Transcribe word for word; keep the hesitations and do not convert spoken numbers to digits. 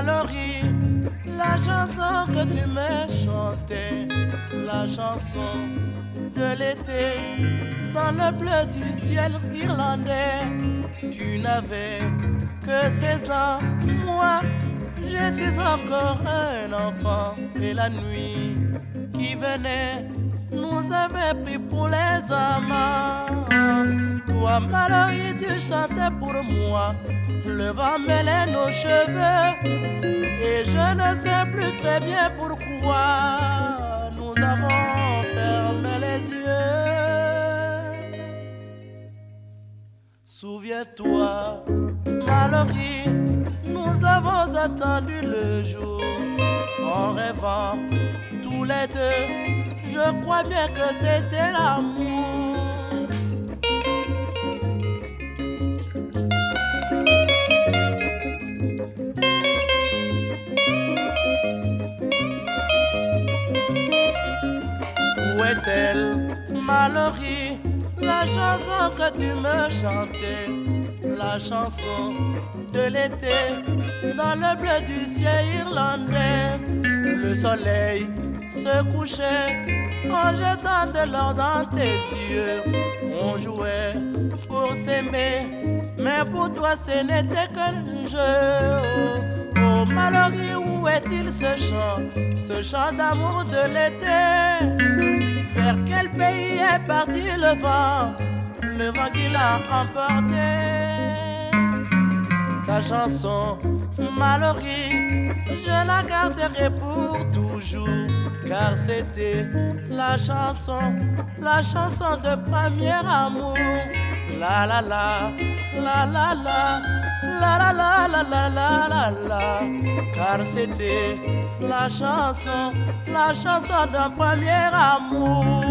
Mallory, la chanson que tu me chantais, la chanson de l'été, dans le bleu du ciel irlandais. Tu n'avais que seize ans, moi j'étais encore un enfant. Et la nuit qui venait nous avait pris pour les amants. Toi, Mallory, tu chantais pour moi, le vent mêlait nos cheveux. Et je ne sais plus très bien pourquoi nous avons fermé les yeux. Souviens-toi, Mallory, nous avons attendu le jour en rêvant tous les deux. Je crois bien que c'était l'amour. Où est-elle, Mallory, la chanson que tu me chantais, la chanson de l'été, dans le bleu du ciel irlandais? Le soleil se couchait en jetant de l'or dans tes yeux. On jouait pour s'aimer, mais pour toi ce n'était qu'un jeu. Oh, oh Mallory, où est-il ce chant, ce chant d'amour de l'été? Vers quel pays est parti le vent, le vent qui l'a emporté? Ta chanson, Mallory, je la garderai pour toujours, car c'était la chanson, la chanson de premier amour. La la la, la la la, la la la la la la la la, car c'était la chanson, la chanson d'un premier amour.